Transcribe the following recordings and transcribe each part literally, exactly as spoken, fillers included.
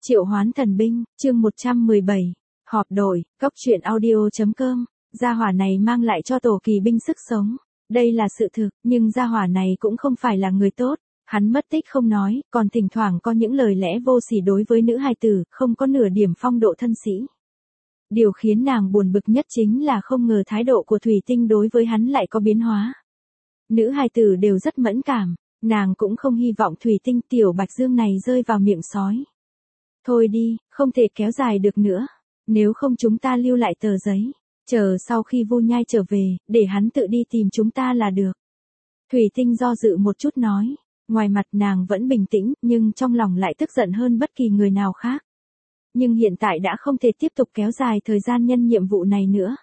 Triệu hoán thần binh, chương một trăm mười bảy. Họp đội, cốc truyện audio.com. Gia hỏa này mang lại cho tổ kỳ binh sức sống. Đây là sự thực, nhưng gia hỏa này cũng không phải là người tốt. Hắn mất tích không nói, còn thỉnh thoảng có những lời lẽ vô sỉ đối với nữ hài tử, không có nửa điểm phong độ thân sĩ. Điều khiến nàng buồn bực nhất chính là không ngờ thái độ của Thủy Tinh đối với hắn lại có biến hóa. Nữ hài tử đều rất mẫn cảm, nàng cũng không hy vọng Thủy Tinh tiểu Bạch Dương này rơi vào miệng sói. Thôi đi, không thể kéo dài được nữa. Nếu không chúng ta lưu lại tờ giấy. Chờ sau khi Vu Nhai trở về, để hắn tự đi tìm chúng ta là được. Thủy Tinh do dự một chút nói. Ngoài mặt nàng vẫn bình tĩnh, nhưng trong lòng lại tức giận hơn bất kỳ người nào khác. Nhưng hiện tại đã không thể tiếp tục kéo dài thời gian nhân nhiệm vụ này nữa.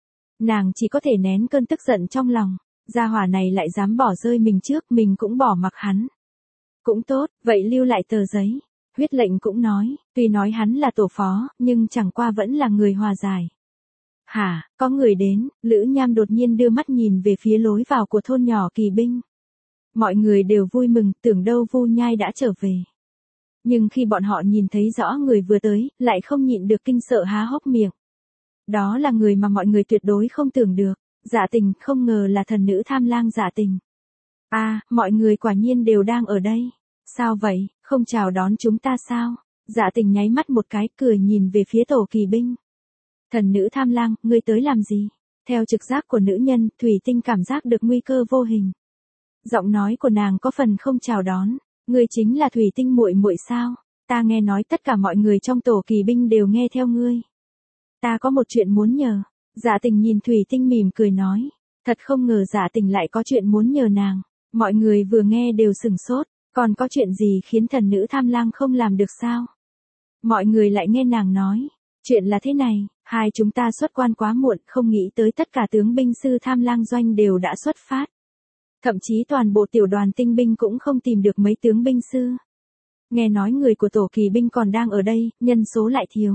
Nàng chỉ có thể nén cơn tức giận trong lòng. Gia hỏa này lại dám bỏ rơi mình trước, mình cũng bỏ mặc hắn. Cũng tốt, vậy lưu lại tờ giấy. Huyết lệnh cũng nói, tuy nói hắn là tổ phó, nhưng chẳng qua vẫn là người hòa giải. Hả, có người đến, Lữ Nham đột nhiên đưa mắt nhìn về phía lối vào của thôn nhỏ kỳ binh. Mọi người đều vui mừng, tưởng đâu Vu Nhai đã trở về. Nhưng khi bọn họ nhìn thấy rõ người vừa tới, lại không nhịn được kinh sợ há hốc miệng. Đó là người mà mọi người tuyệt đối không tưởng được. Dạ Tình, không ngờ là thần nữ tham lang Dạ Tình. À, mọi người quả nhiên đều đang ở đây. Sao vậy, không chào đón chúng ta sao? Dạ Tình nháy mắt một cái, cười nhìn về phía tổ kỳ binh. Thần nữ tham lang, ngươi tới làm gì? Theo trực giác của nữ nhân, Thủy Tinh cảm giác được nguy cơ vô hình. Giọng nói của nàng có phần không chào đón. Ngươi chính là Thủy Tinh muội muội sao? Ta nghe nói tất cả mọi người trong tổ kỳ binh đều nghe theo ngươi. Ta có một chuyện muốn nhờ. Dạ Tình nhìn Thủy Tinh mỉm cười nói. Thật không ngờ Dạ Tình lại có chuyện muốn nhờ nàng. Mọi người vừa nghe đều sửng sốt. Còn có chuyện gì khiến thần nữ tham lang không làm được sao? Mọi người lại nghe nàng nói. Chuyện là thế này, hai chúng ta xuất quan quá muộn, không nghĩ tới tất cả tướng binh sư tham lang doanh đều đã xuất phát. Thậm chí toàn bộ tiểu đoàn tinh binh cũng không tìm được mấy tướng binh sư. Nghe nói người của tổ kỳ binh còn đang ở đây, nhân số lại thiếu.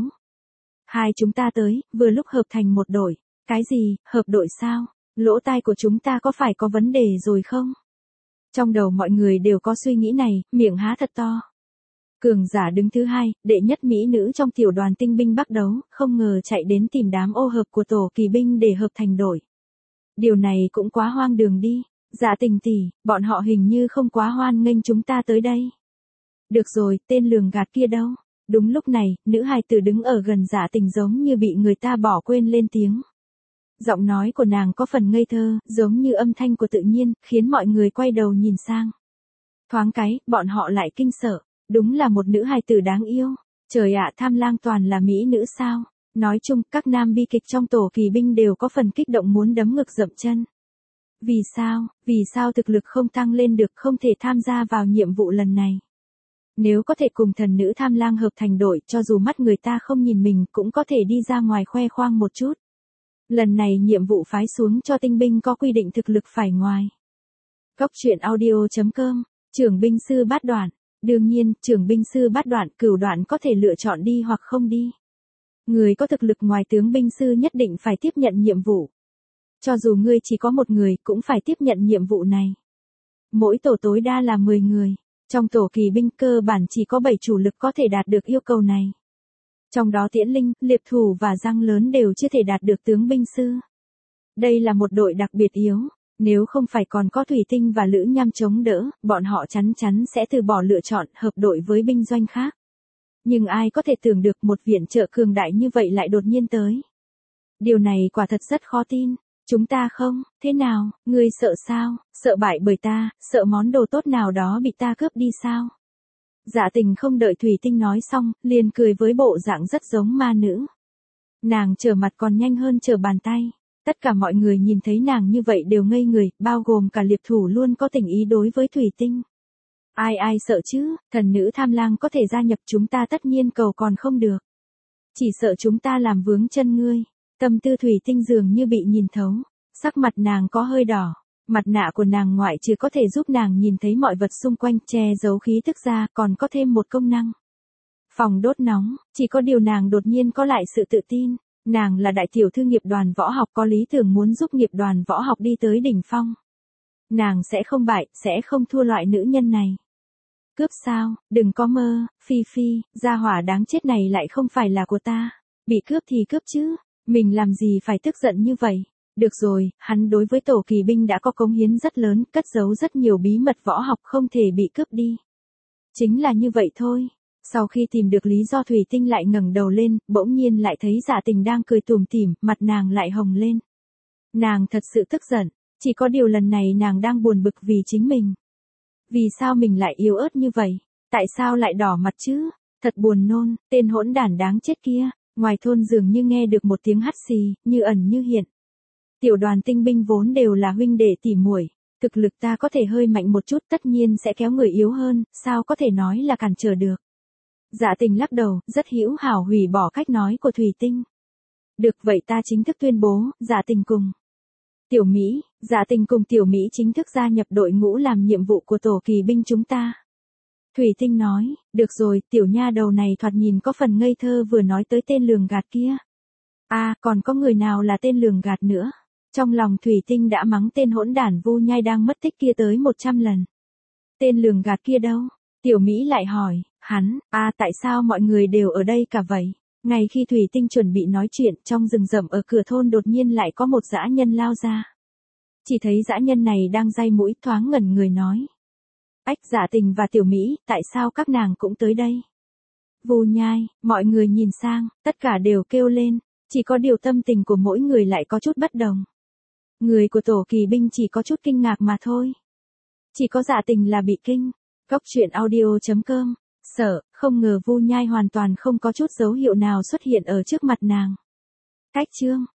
Hai chúng ta tới, vừa lúc hợp thành một đội. Cái gì, hợp đội sao? Lỗ tai của chúng ta có phải có vấn đề rồi không? Trong đầu mọi người đều có suy nghĩ này, miệng há thật to. Cường giả đứng thứ hai, đệ nhất mỹ nữ trong tiểu đoàn tinh binh bắt đấu, không ngờ chạy đến tìm đám ô hợp của tổ kỳ binh để hợp thành đội. Điều này cũng quá hoang đường đi. Dạ Tình tỷ, bọn họ hình như không quá hoan nghênh chúng ta tới đây. Được rồi, tên lường gạt kia đâu? Đúng lúc này, nữ hài tử đứng ở gần Dạ Tình giống như bị người ta bỏ quên lên tiếng. Giọng nói của nàng có phần ngây thơ, giống như âm thanh của tự nhiên, khiến mọi người quay đầu nhìn sang. Thoáng cái, bọn họ lại kinh sợ. Đúng là một nữ hài tử đáng yêu. Trời ạ, tham lang toàn là mỹ nữ sao? Nói chung, các nam bi kịch trong tổ kỳ binh đều có phần kích động muốn đấm ngực dậm chân. Vì sao, vì sao thực lực không tăng lên được, không thể tham gia vào nhiệm vụ lần này? Nếu có thể cùng thần nữ tham lang hợp thành đội, cho dù mắt người ta không nhìn mình cũng có thể đi ra ngoài khoe khoang một chút. Lần này nhiệm vụ phái xuống cho tinh binh có quy định thực lực phải ngoài. Cốc truyện audio.com, trưởng binh sư bát đoạn. Đương nhiên, trưởng binh sư bát đoạn, cửu đoạn có thể lựa chọn đi hoặc không đi. Người có thực lực ngoài tướng binh sư nhất định phải tiếp nhận nhiệm vụ. Cho dù ngươi chỉ có một người cũng phải tiếp nhận nhiệm vụ này. Mỗi tổ tối đa là mười người. Trong tổ kỳ binh cơ bản chỉ có bảy chủ lực có thể đạt được yêu cầu này. Trong đó Tiễn Linh, Liệp Thủ và Răng Lớn đều chưa thể đạt được tướng binh sư. Đây là một đội đặc biệt yếu. Nếu không phải còn có Thủy Tinh và Lữ Nham chống đỡ, bọn họ chắn chắn sẽ từ bỏ lựa chọn hợp đội với binh doanh khác. Nhưng ai có thể tưởng được một viện trợ cường đại như vậy lại đột nhiên tới. Điều này quả thật rất khó tin. Chúng ta không, thế nào, ngươi sợ sao, sợ bại bởi ta, sợ món đồ tốt nào đó bị ta cướp đi sao? Dạ Tình không đợi Thủy Tinh nói xong, liền cười với bộ dạng rất giống ma nữ. Nàng trở mặt còn nhanh hơn trở bàn tay. Tất cả mọi người nhìn thấy nàng như vậy đều ngây người, bao gồm cả Liệp Thủ luôn có tình ý đối với Thủy Tinh. Ai ai sợ chứ, thần nữ tham lang có thể gia nhập chúng ta tất nhiên cầu còn không được. Chỉ sợ chúng ta làm vướng chân ngươi. Tâm tư Thủy Tinh dường như bị nhìn thấu. Sắc mặt nàng có hơi đỏ. Mặt nạ của nàng ngoại trừ có thể giúp nàng nhìn thấy mọi vật xung quanh che giấu khí tức ra còn có thêm một công năng. Phòng đốt nóng, chỉ có điều nàng đột nhiên có lại sự tự tin. Nàng là đại tiểu thư nghiệp đoàn võ học có lý tưởng muốn giúp nghiệp đoàn võ học đi tới đỉnh phong. Nàng sẽ không bại, sẽ không thua loại nữ nhân này. Cướp sao, đừng có mơ, Phi Phi, gia hỏa đáng chết này lại không phải là của ta. Bị cướp thì cướp chứ, mình làm gì phải tức giận như vậy. Được rồi, hắn đối với tổ kỳ binh đã có cống hiến rất lớn, cất giấu rất nhiều bí mật võ học không thể bị cướp đi. Chính là như vậy thôi. Sau khi tìm được lý do Thủy Tinh lại ngẩng đầu lên, bỗng nhiên lại thấy Dạ Tình đang cười tủm tỉm, mặt nàng lại hồng lên. Nàng thật sự tức giận, chỉ có điều lần này nàng đang buồn bực vì chính mình. Vì sao mình lại yếu ớt như vậy? Tại sao lại đỏ mặt chứ? Thật buồn nôn, tên hỗn đản đáng chết kia. Ngoài thôn dường như nghe được một tiếng hắt xì, như ẩn như hiện. Tiểu đoàn tinh binh vốn đều là huynh đệ tỉ muội, thực lực ta có thể hơi mạnh một chút tất nhiên sẽ kéo người yếu hơn, sao có thể nói là cản trở được. Dạ Tình lắc đầu, rất hữu hảo hủy bỏ cách nói của Thủy Tinh. Được vậy ta chính thức tuyên bố, Dạ Tình cùng Tiểu Mỹ, Dạ Tình cùng Tiểu Mỹ chính thức gia nhập đội ngũ làm nhiệm vụ của tổ kỳ binh chúng ta. Thủy Tinh nói, được rồi, tiểu nha đầu này thoạt nhìn có phần ngây thơ vừa nói tới tên lường gạt kia. À, còn có người nào là tên lường gạt nữa? Trong lòng Thủy Tinh đã mắng tên hỗn đản Vu Nhai đang mất tích kia tới một trăm lần. Tên lường gạt kia đâu? Tiểu Mỹ lại hỏi, hắn, à tại sao mọi người đều ở đây cả vậy? Ngay khi Thủy Tinh chuẩn bị nói chuyện, trong rừng rậm ở cửa thôn đột nhiên lại có một dã nhân lao ra. Chỉ thấy dã nhân này đang day mũi thoáng ngẩn người nói. Ách, Dạ Tình và Tiểu Mỹ, tại sao các nàng cũng tới đây? Vu Nhai, mọi người nhìn sang, tất cả đều kêu lên, chỉ có điều tâm tình của mỗi người lại có chút bất đồng. Người của tổ kỳ binh chỉ có chút kinh ngạc mà thôi. Chỉ có Dạ Tình là bị kinh. Góc truyện audio chấm com, sợ, không ngờ Vu Nhai hoàn toàn không có chút dấu hiệu nào xuất hiện ở trước mặt nàng. Cách chương